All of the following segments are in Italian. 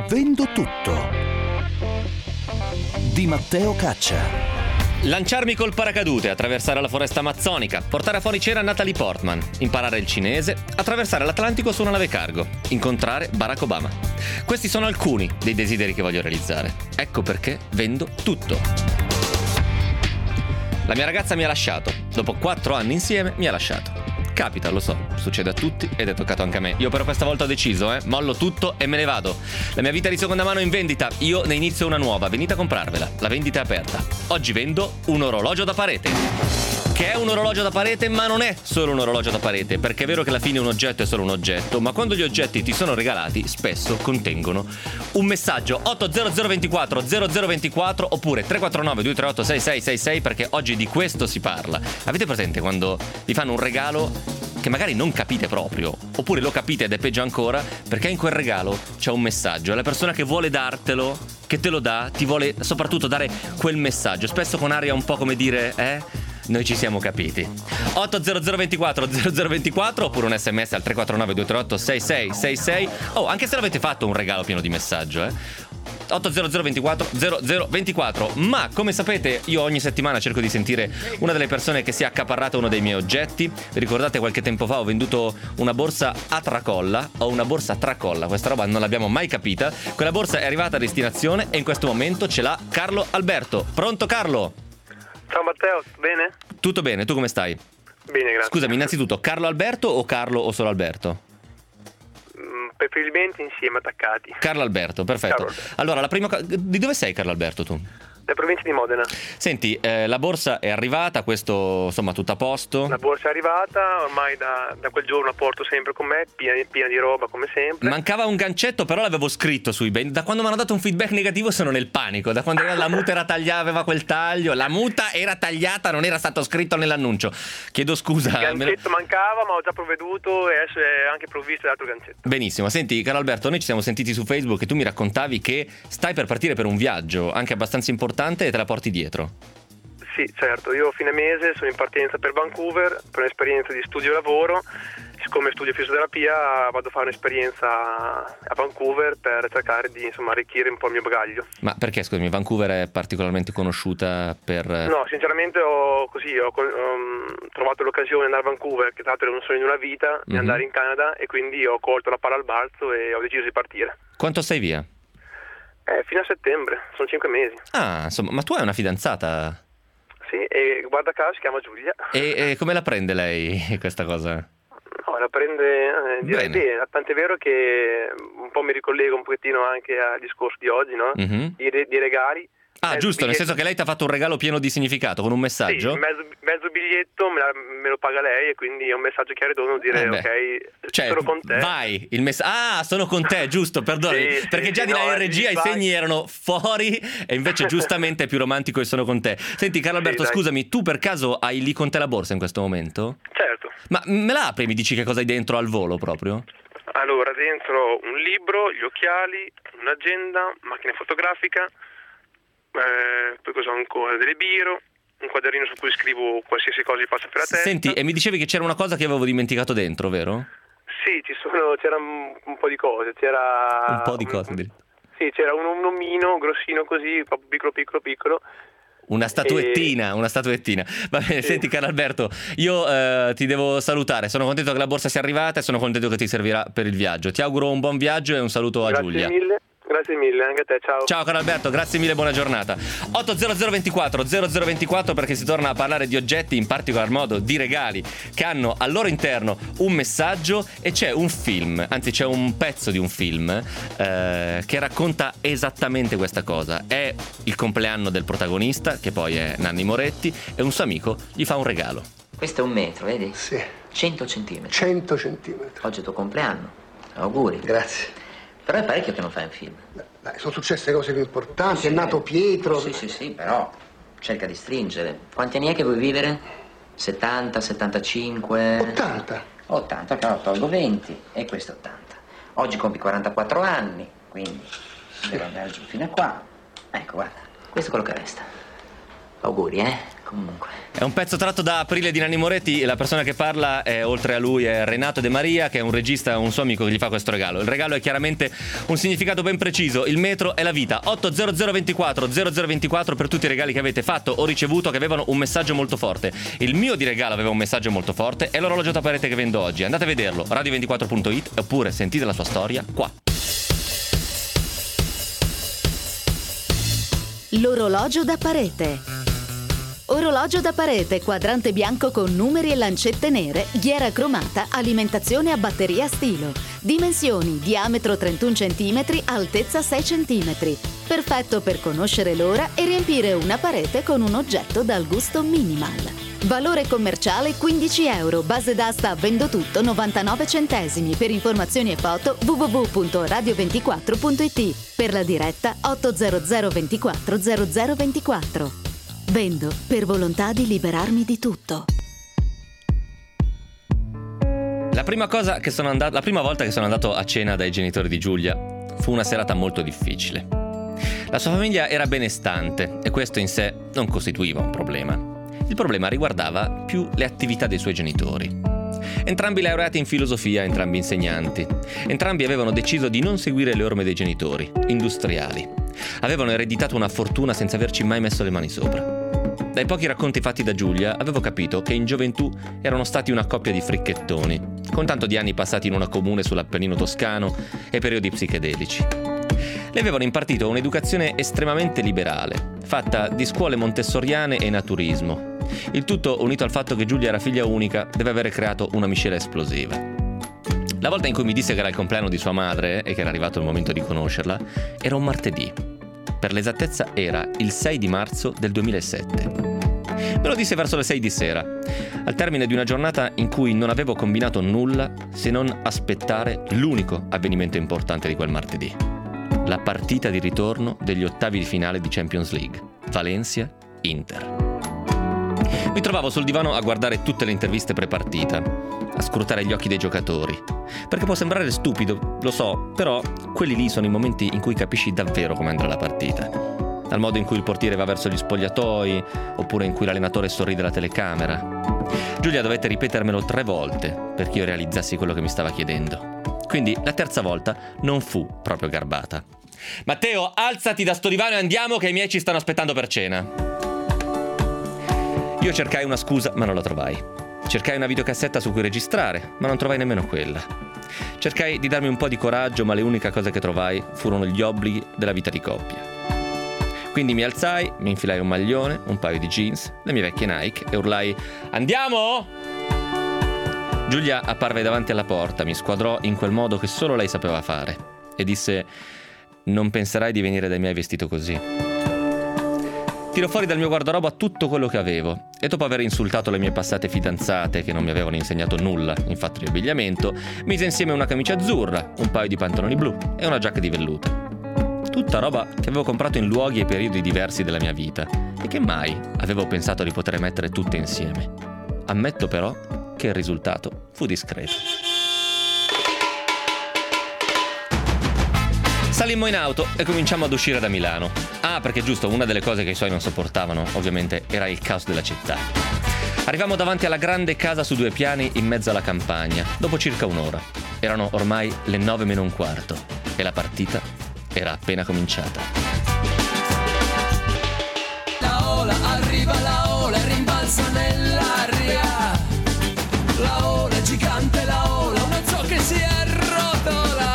Vendo tutto di Matteo Caccia. Lanciarmi col paracadute, attraversare la foresta amazzonica, portare fuori cena Natalie Portman, imparare il cinese, attraversare l'Atlantico su una nave cargo, incontrare Barack Obama. Questi sono alcuni dei desideri che voglio realizzare. Ecco perché vendo tutto. La mia ragazza mi ha lasciato. Dopo 4 anni insieme mi ha lasciato. Capita, lo so, succede a tutti ed è toccato anche a me. Io però questa volta ho deciso, mollo tutto e me ne vado. La mia vita di seconda mano è in vendita, io ne inizio una nuova, venite a comprarvela. La vendita è aperta. Oggi vendo un orologio da parete. Che è un orologio da parete, ma non è solo un orologio da parete, perché è vero che alla fine un oggetto è solo un oggetto, ma quando gli oggetti ti sono regalati, spesso contengono un messaggio. 80024 0024 oppure 349 238 6666, perché oggi di questo si parla. Avete presente quando vi fanno un regalo che magari non capite proprio, oppure lo capite ed è peggio ancora, perché in quel regalo c'è un messaggio e la persona che vuole dartelo, che te lo dà, ti vuole soprattutto dare quel messaggio, spesso con aria un po' come dire, noi ci siamo capiti. 80024 0024 oppure un sms al 349 238 6666. Anche se l'avete fatto un regalo pieno di messaggio, 80024 0024. Ma come sapete io ogni settimana cerco di sentire una delle persone che si è accaparrata uno dei miei oggetti. Vi ricordate qualche tempo fa ho venduto una borsa a tracolla o una borsa a tracolla? Questa roba non l'abbiamo mai capita. Quella borsa è arrivata a destinazione e in questo momento ce l'ha Carlo Alberto. Pronto Carlo? Ciao Matteo, bene? Tutto bene, tu come stai? Bene, grazie. Scusami, innanzitutto, Carlo Alberto o Carlo o solo Alberto? Preferibilmente insieme, attaccati. Carlo Alberto, perfetto. Carlo Alberto. Allora, la prima di dove sei Carlo Alberto tu? La provincia di Modena. Senti, la borsa è arrivata, questo insomma tutto a posto? La borsa è arrivata, ormai da quel giorno la porto sempre con me, piena di roba come sempre. Mancava un gancetto, però l'avevo scritto su eBay. Da quando mi hanno dato un feedback negativo sono nel panico. Da quando la muta era tagliata, aveva quel taglio. La muta era tagliata, non era stato scritto nell'annuncio. Chiedo scusa. Il gancetto mancava, ma ho già provveduto e adesso è anche provvisto l'altro gancetto. Benissimo, senti Carlo Alberto, noi ci siamo sentiti su Facebook e tu mi raccontavi che stai per partire per un viaggio anche abbastanza importante e te la porti dietro. Sì, certo, io a fine mese sono in partenza per Vancouver per un'esperienza di studio e lavoro. Siccome studio fisioterapia vado a fare un'esperienza a Vancouver per cercare di arricchire un po' il mio bagaglio. Ma perché, scusami, Vancouver è particolarmente conosciuta per... No, sinceramente ho trovato l'occasione di andare a Vancouver, che tra l'altro era un sogno di una vita, di andare in Canada, e quindi ho colto la palla al balzo e ho deciso di partire. Quanto stai via? Fino a settembre, sono 5 mesi. Ah, insomma, ma tu hai una fidanzata? Sì, e guarda caso si chiama Giulia. E come la prende lei questa cosa? No, la prende direi bene, tant'è vero che un po' mi ricollego un pochettino anche al discorso di oggi, no? Di regali. Ah, giusto, nel senso che lei ti ha fatto un regalo pieno di significato, con un messaggio? Sì, mezzo biglietto me lo paga lei e quindi è un messaggio chiaro e tondo dire ok, sono con te. Vai, sono con te, giusto, perdonami, sì, perché già di là in regia i segni erano fuori e invece giustamente è più romantico e sono con te. Senti Carlo Alberto, scusami, tu per caso hai lì con te la borsa in questo momento? Certo. Ma me la apri e mi dici che cosa hai dentro al volo proprio? Allora, dentro un libro, gli occhiali, un'agenda, macchina fotografica, poi cosa ho ancora? Delle biro, un quadernino su cui scrivo qualsiasi cosa gli passa per la testa. Senti, e mi dicevi che c'era una cosa che avevo dimenticato dentro, vero? Sì, c'era un po' di cose. Un po' di cose? Sì, c'era un omino grossino così, proprio piccolo. Una statuettina. Va bene, sì. Senti Carlo Alberto, io ti devo salutare, sono contento che la borsa sia arrivata e sono contento che ti servirà per il viaggio. Ti auguro un buon viaggio e un saluto a Giulia. Grazie mille, anche a te, ciao. Ciao Carlo Alberto, grazie mille, buona giornata. 80024 0024 perché si torna a parlare di oggetti, in particolar modo di regali che hanno al loro interno un messaggio, e c'è un film, anzi c'è un pezzo di un film che racconta esattamente questa cosa. È il compleanno del protagonista, che poi è Nanni Moretti, e un suo amico gli fa un regalo. Questo è 1 metro, vedi? Sì. 100 centimetri. 100 centimetri. Oggi è il tuo compleanno. Auguri. Grazie. Però è parecchio che non fai un film. Dai, sono successe cose più importanti, sì, è nato Pietro. Sì, però cerca di stringere. Quanti anni è che vuoi vivere? 70, 75? 80. 80, però tolgo 20 e questo 80. Oggi compi 44 anni, quindi devo andare giù fino a qua. Ecco, guarda, questo è quello che resta. Auguri, comunque. È un pezzo tratto da Aprile di Nanni Moretti. La persona che parla, oltre a lui, è Renato De Maria, che è un regista, un suo amico che gli fa questo regalo. Il regalo è chiaramente un significato ben preciso. Il metro è la vita. 80024 0024 per tutti i regali che avete fatto o ricevuto che avevano un messaggio molto forte. Il mio di regalo aveva un messaggio molto forte, è l'orologio da parete che vendo oggi. Andate a vederlo, radio24.it, oppure sentite la sua storia qua. L'orologio da parete. Orologio da parete, quadrante bianco con numeri e lancette nere, ghiera cromata, alimentazione a batteria a stilo. Dimensioni: diametro 31 cm, altezza 6 cm. Perfetto per conoscere l'ora e riempire una parete con un oggetto dal gusto minimal. Valore commerciale 15 euro, base d'asta Vendotutto 99 centesimi. Per informazioni e foto www.radio24.it. Per la diretta 800 24 0024. Vendo per volontà di liberarmi di tutto. La prima volta che sono andato a cena dai genitori di Giulia fu una serata molto difficile. La sua famiglia era benestante e questo in sé non costituiva un problema. Il problema riguardava più le attività dei suoi genitori. Entrambi laureati in filosofia, entrambi insegnanti. Entrambi avevano deciso di non seguire le orme dei genitori, industriali. Avevano ereditato una fortuna senza averci mai messo le mani sopra. Dai pochi racconti fatti da Giulia avevo capito che in gioventù erano stati una coppia di fricchettoni, con tanto di anni passati in una comune sull'Appennino toscano e periodi psichedelici. Le avevano impartito un'educazione estremamente liberale, fatta di scuole montessoriane e naturismo. Il tutto unito al fatto che Giulia era figlia unica deve aver creato una miscela esplosiva. La volta in cui mi disse che era il compleanno di sua madre e che era arrivato il momento di conoscerla, era un martedì. Per l'esattezza era il 6 di marzo del 2007. Me lo disse verso le 6 di sera, al termine di una giornata in cui non avevo combinato nulla se non aspettare l'unico avvenimento importante di quel martedì. La partita di ritorno degli ottavi di finale di Champions League, Valencia-Inter. Mi trovavo sul divano a guardare tutte le interviste pre-partita, a scrutare gli occhi dei giocatori. Perché può sembrare stupido, lo so, però quelli lì sono i momenti in cui capisci davvero come andrà la partita. Dal modo in cui il portiere va verso gli spogliatoi, oppure in cui l'allenatore sorride alla telecamera. Giulia dovette ripetermelo 3 volte perché io realizzassi quello che mi stava chiedendo. Quindi la terza volta non fu proprio garbata. Matteo, alzati da sto divano e andiamo che i miei ci stanno aspettando per cena. Io cercai una scusa, ma non la trovai. Cercai una videocassetta su cui registrare, ma non trovai nemmeno quella. Cercai di darmi un po' di coraggio, ma le uniche cose che trovai furono gli obblighi della vita di coppia. Quindi mi alzai, mi infilai un maglione, un paio di jeans, le mie vecchie Nike e urlai: "Andiamo!" Giulia apparve davanti alla porta, mi squadrò in quel modo che solo lei sapeva fare e disse: "Non penserai di venire dai miei vestito così." Tiro fuori dal mio guardaroba tutto quello che avevo e dopo aver insultato le mie passate fidanzate che non mi avevano insegnato nulla in fatto di abbigliamento, mise insieme una camicia azzurra, un paio di pantaloni blu e una giacca di velluto. Tutta roba che avevo comprato in luoghi e periodi diversi della mia vita e che mai avevo pensato di poter mettere tutte insieme. Ammetto però che il risultato fu discreto. Salimmo in auto e cominciamo ad uscire da Milano. Perché giusto, una delle cose che i suoi non sopportavano, ovviamente, era il caos della città. Arrivammo davanti alla grande casa su 2 piani in mezzo alla campagna, dopo circa un'ora. Erano ormai le 9 meno un quarto e la partita era appena cominciata. La ola arriva, la ola e rimbalza nell'aria. La ola è gigante, la ola, non so che si arrotola.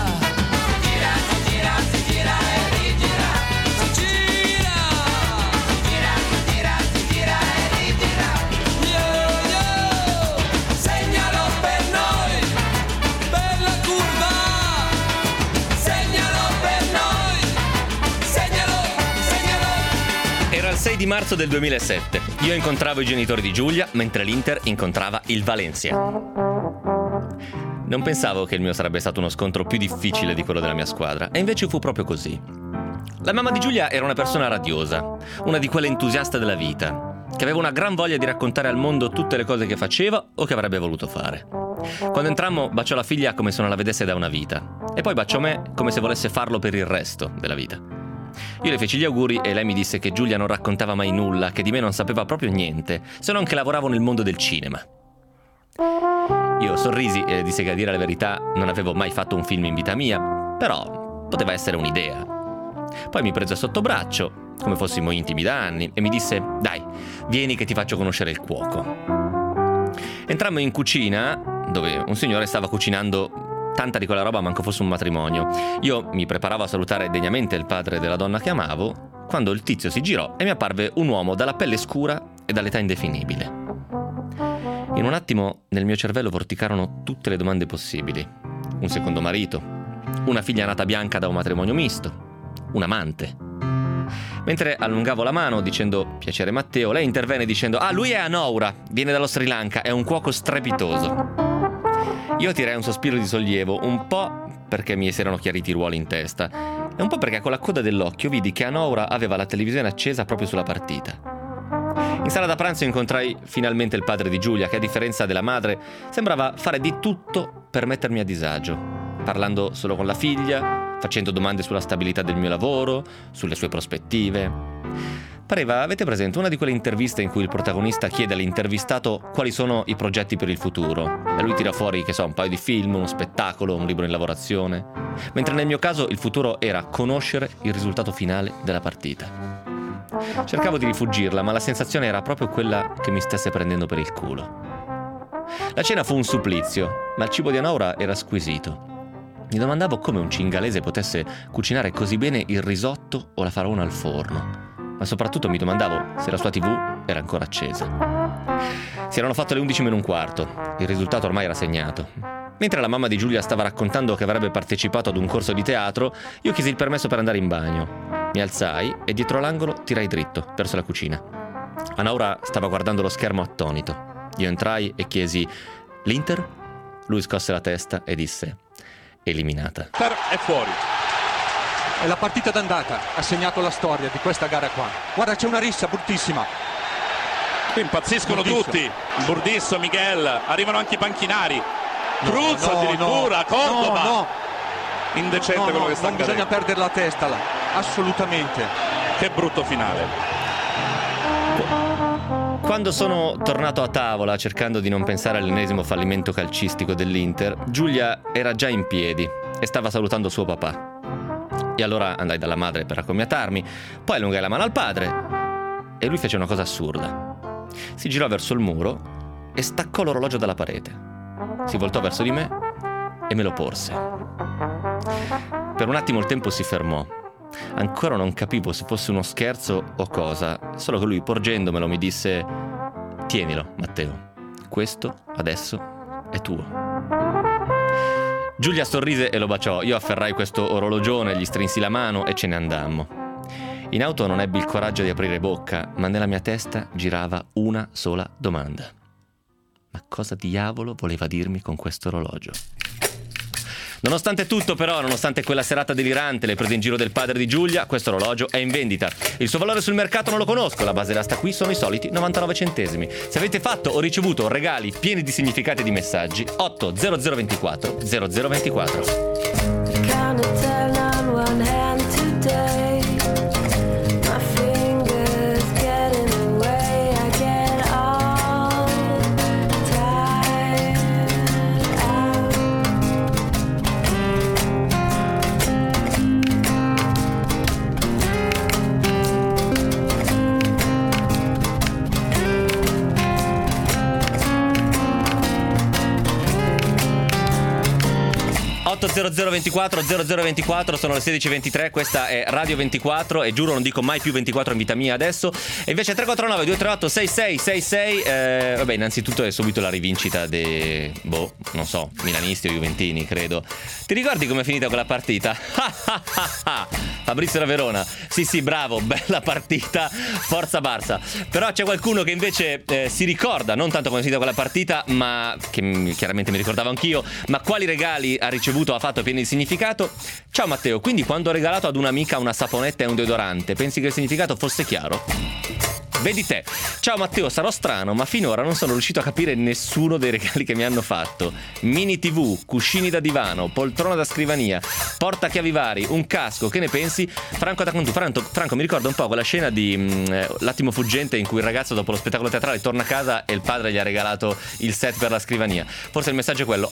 Era il 6 di marzo del 2007. Io incontravo i genitori di Giulia, mentre l'Inter incontrava il Valencia. Non pensavo che il mio sarebbe stato uno scontro più difficile di quello della mia squadra, e invece fu proprio così. La mamma di Giulia era una persona radiosa, una di quelle entusiaste della vita, che aveva una gran voglia di raccontare al mondo tutte le cose che faceva o che avrebbe voluto fare. Quando entrammo, baciò la figlia come se non la vedesse da una vita, e poi baciò me come se volesse farlo per il resto della vita. Io le feci gli auguri e lei mi disse che Giulia non raccontava mai nulla, che di me non sapeva proprio niente, se non che lavoravo nel mondo del cinema. Io sorrisi e le dissi che, a dire la verità, non avevo mai fatto un film in vita mia, però poteva essere un'idea. Poi mi prese sotto braccio, come fossimo intimi da anni, e mi disse: dai, vieni che ti faccio conoscere il cuoco. Entrammo in cucina, dove un signore stava cucinando tanta di quella roba manco fosse un matrimonio. Io mi preparavo a salutare degnamente il padre della donna che amavo, quando il tizio si girò e mi apparve un uomo dalla pelle scura e dall'età indefinibile. In un attimo nel mio cervello vorticarono tutte le domande possibili. Un secondo marito, una figlia nata bianca da un matrimonio misto, un amante. Mentre allungavo la mano dicendo piacere Matteo, lei intervenne dicendo: ah, lui è Anoura, viene dallo Sri Lanka, è un cuoco strepitoso. Io tirai un sospiro di sollievo, un po' perché mi si erano chiariti i ruoli in testa e un po' perché con la coda dell'occhio vidi che Anoura aveva la televisione accesa proprio sulla partita. In sala da pranzo incontrai finalmente il padre di Giulia, che a differenza della madre sembrava fare di tutto per mettermi a disagio, parlando solo con la figlia, facendo domande sulla stabilità del mio lavoro, sulle sue prospettive. Pareva, avete presente, una di quelle interviste in cui il protagonista chiede all'intervistato quali sono i progetti per il futuro e lui tira fuori, che so, un paio di film, uno spettacolo, un libro in lavorazione, mentre nel mio caso il futuro era conoscere il risultato finale della partita. Cercavo di rifuggirla, ma la sensazione era proprio quella che mi stesse prendendo per il culo. La cena fu un supplizio, ma il cibo di Anoura era squisito. Mi domandavo come un cingalese potesse cucinare così bene il risotto o la faraona al forno. Ma soprattutto mi domandavo se la sua TV era ancora accesa. Si erano fatte le 11 meno un quarto, il risultato ormai era segnato. Mentre la mamma di Giulia stava raccontando che avrebbe partecipato ad un corso di teatro, io chiesi il permesso per andare in bagno. Mi alzai e dietro l'angolo tirai dritto, verso la cucina. Anoura stava guardando lo schermo attonito. Io entrai e chiesi: l'Inter? Lui scosse la testa e disse: eliminata. È fuori. È la partita d'andata, ha segnato la storia di questa gara qua. Guarda, c'è una rissa bruttissima. Qui impazziscono tutti. Burdisso, Miguel, arrivano anche i panchinari. Cruz addirittura, Cordova. No. Indecente quello che sta accadendo. Non bisogna perdere la testa là, assolutamente. Che brutto finale. Quando sono tornato a tavola cercando di non pensare all'ennesimo fallimento calcistico dell'Inter, Giulia era già in piedi e stava salutando suo papà. E allora andai dalla madre per accomiatarmi, poi allungai la mano al padre e lui fece una cosa assurda. Si girò verso il muro e staccò l'orologio dalla parete. Si voltò verso di me e me lo porse. Per un attimo il tempo si fermò. Ancora non capivo se fosse uno scherzo o cosa, solo che lui, porgendomelo, mi disse: tienilo, Matteo, questo adesso è tuo. Giulia sorrise e lo baciò. Io afferrai questo orologione, gli strinsi la mano e ce ne andammo. In auto non ebbi il coraggio di aprire bocca, ma nella mia testa girava una sola domanda: ma cosa diavolo voleva dirmi con questo orologio? Nonostante tutto, però, nonostante quella serata delirante, le prese in giro del padre di Giulia, questo orologio è in vendita. Il suo valore sul mercato non lo conosco, la base d'asta qui sono i soliti 99 centesimi. Se avete fatto o ricevuto regali pieni di significati e di messaggi, 80024 0024. .0024 0024, sono le 16:23, questa è Radio 24 e giuro non dico mai più 24 in vita mia adesso. E invece 349 238 6666. Vabbè, innanzitutto è subito la rivincita dei non so, milanisti o juventini, credo. Ti ricordi com'è finita quella partita? Fabrizio da Verona. Sì, bravo, bella partita, forza Barça. Però c'è qualcuno che invece si ricorda non tanto come è finita quella partita, ma che chiaramente mi ricordavo anch'io, ma quali regali ha ricevuto, ha fatto pieni di significato. Ciao Matteo, quindi quando ho regalato ad un'amica una saponetta e un deodorante, pensi che il significato fosse chiaro? Vedi te. Ciao Matteo, sarò strano, ma finora non sono riuscito a capire nessuno dei regali che mi hanno fatto. Mini TV, cuscini da divano, poltrona da scrivania, portachiavi vari, un casco, che ne pensi? Franco, mi ricorda un po' quella scena di L'attimo fuggente in cui il ragazzo dopo lo spettacolo teatrale torna a casa e il padre gli ha regalato il set per la scrivania. Forse il messaggio è quello.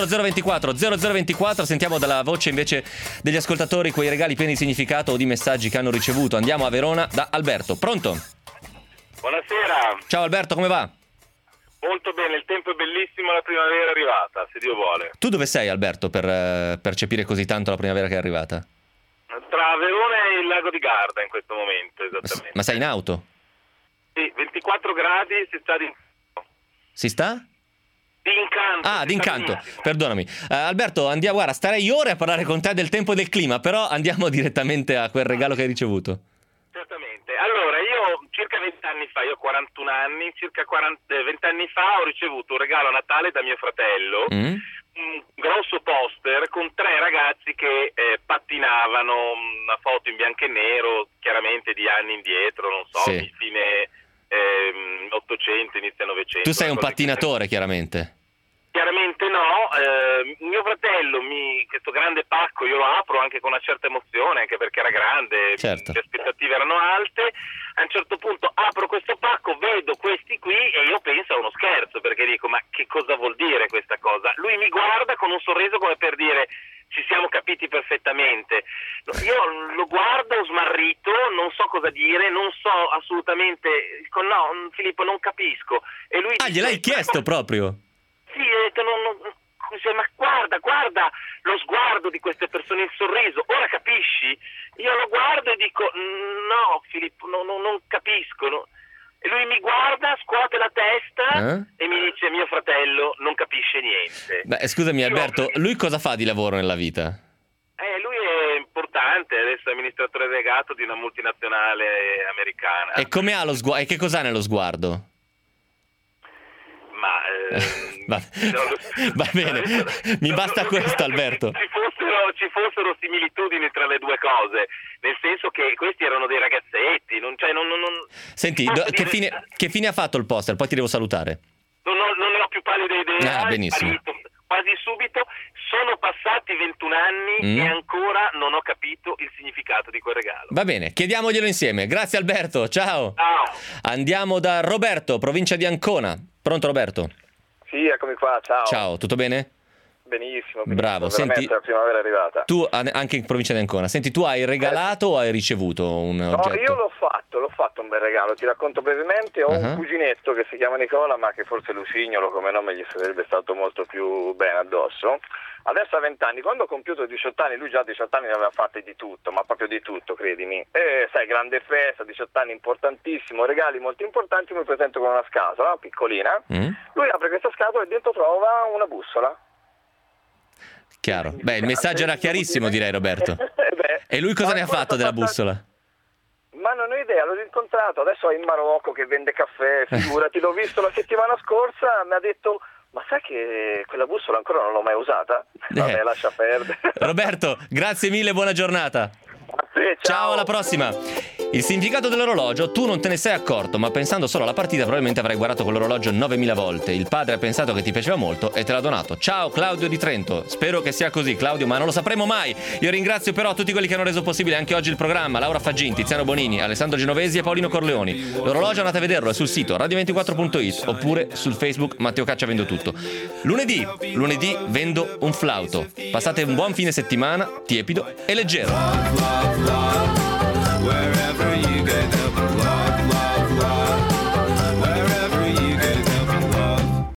80024 sentiamo dalla voce invece degli ascoltatori quei regali pieni di significato o di messaggi che hanno ricevuto. Andiamo a Verona da Alberto. Pronto? Buonasera. Ciao Alberto, come va? Molto bene, il tempo è bellissimo, la primavera è arrivata, se Dio vuole. Tu dove sei Alberto per percepire così tanto la primavera che è arrivata? Tra Verona e il lago di Garda in questo momento, esattamente. Ma sei in auto? Sì, 24 gradi, si sta di... Si sta? D'incanto. Ah, d'incanto, perdonami. Alberto, andiamo, guarda, starei ore a parlare con te del tempo e del clima, però andiamo direttamente a quel regalo che hai ricevuto. Certamente. Allora, io circa 20 anni fa, io ho 41 anni, circa 20 anni fa ho ricevuto un regalo a Natale da mio fratello, un grosso poster con 3 ragazzi che pattinavano, una foto in bianco e nero, chiaramente di anni indietro, non so, sì. fine 800, inizio 900. Tu sei un pattinatore, chiaramente. Chiaramente no, mio fratello, questo grande pacco io lo apro anche con una certa emozione, anche perché era grande, certo. Le aspettative erano alte. A un certo punto apro questo pacco, vedo questi qui e io penso a uno scherzo, perché dico ma che cosa vuol dire questa cosa? Lui mi guarda con un sorriso come per dire ci siamo capiti perfettamente. Io lo guardo smarrito, non so cosa dire, non so assolutamente, dico no Filippo non capisco. E lui dice, gliel'hai chiesto proprio? Sì, ma guarda lo sguardo di queste persone, il sorriso, ora capisci? Io lo guardo e dico no Filippo, non capisco, no. E lui mi guarda, scuote la testa e mi dice mio fratello non capisce niente. Beh, scusami Alberto, lui cosa fa di lavoro nella vita? Lui è importante, adesso è amministratore delegato di una multinazionale americana. E come ha lo sguardo? E che cos'ha nello sguardo? Va bene, mi basta questo Alberto. Ci fossero similitudini tra le due cose, nel senso che questi erano dei ragazzetti, Senti, che fine ha fatto il poster? Poi ti devo salutare. Non ne ho più pallida idea. Benissimo. Quasi subito, sono passati 21 anni e ancora non ho capito il significato di quel regalo. Va bene, chiediamoglielo insieme. Grazie Alberto, ciao. Ciao. Andiamo da Roberto, provincia di Ancona. Pronto Roberto? Sì, eccomi qua, ciao. Ciao, tutto bene? Benissimo. Bravo, senti, la primavera è arrivata. Tu anche in provincia di Ancona. Senti, tu hai regalato o hai ricevuto un oggetto? No, io l'ho fatto un bel regalo, ti racconto brevemente. Ho un cuginetto che si chiama Nicola, ma che forse Lucignolo come nome gli sarebbe stato molto più bene addosso. Adesso ha 20 anni, quando ho compiuto 18 anni, lui già a 18 anni ne aveva fatte di tutto, ma proprio di tutto, credimi. E sai, grande festa, 18 anni importantissimo, regali molto importanti, mi presento con una scatola, piccolina. Lui apre questa scatola e dentro trova una bussola. Chiaro. Beh, il messaggio era chiarissimo, direi Roberto. E lui cosa ne ha fatto della bussola? Ma non ho idea, l'ho incontrato, adesso è in Marocco che vende caffè, figurati, l'ho visto la settimana scorsa, mi ha detto ma sai che quella bussola ancora non l'ho mai usata? Vabbè, lascia perdere. Roberto, grazie mille, buona giornata. Ciao, alla prossima. Il significato dell'orologio tu non te ne sei accorto, ma pensando solo alla partita probabilmente avrai guardato quell'orologio 9000 volte. Il padre ha pensato che ti piaceva molto e te l'ha donato. Ciao Claudio di Trento. Spero che sia così Claudio, ma non lo sapremo mai. Io ringrazio però tutti quelli che hanno reso possibile anche oggi il programma: Laura Faggin, Tiziano Bonini, Alessandro Genovesi e Paolino Corleoni. L'orologio andate a vederlo, è sul sito radio24.it oppure sul Facebook Matteo Caccia Vendo Tutto. Lunedì vendo un flauto. Passate un buon fine settimana, tiepido e leggero. Wherever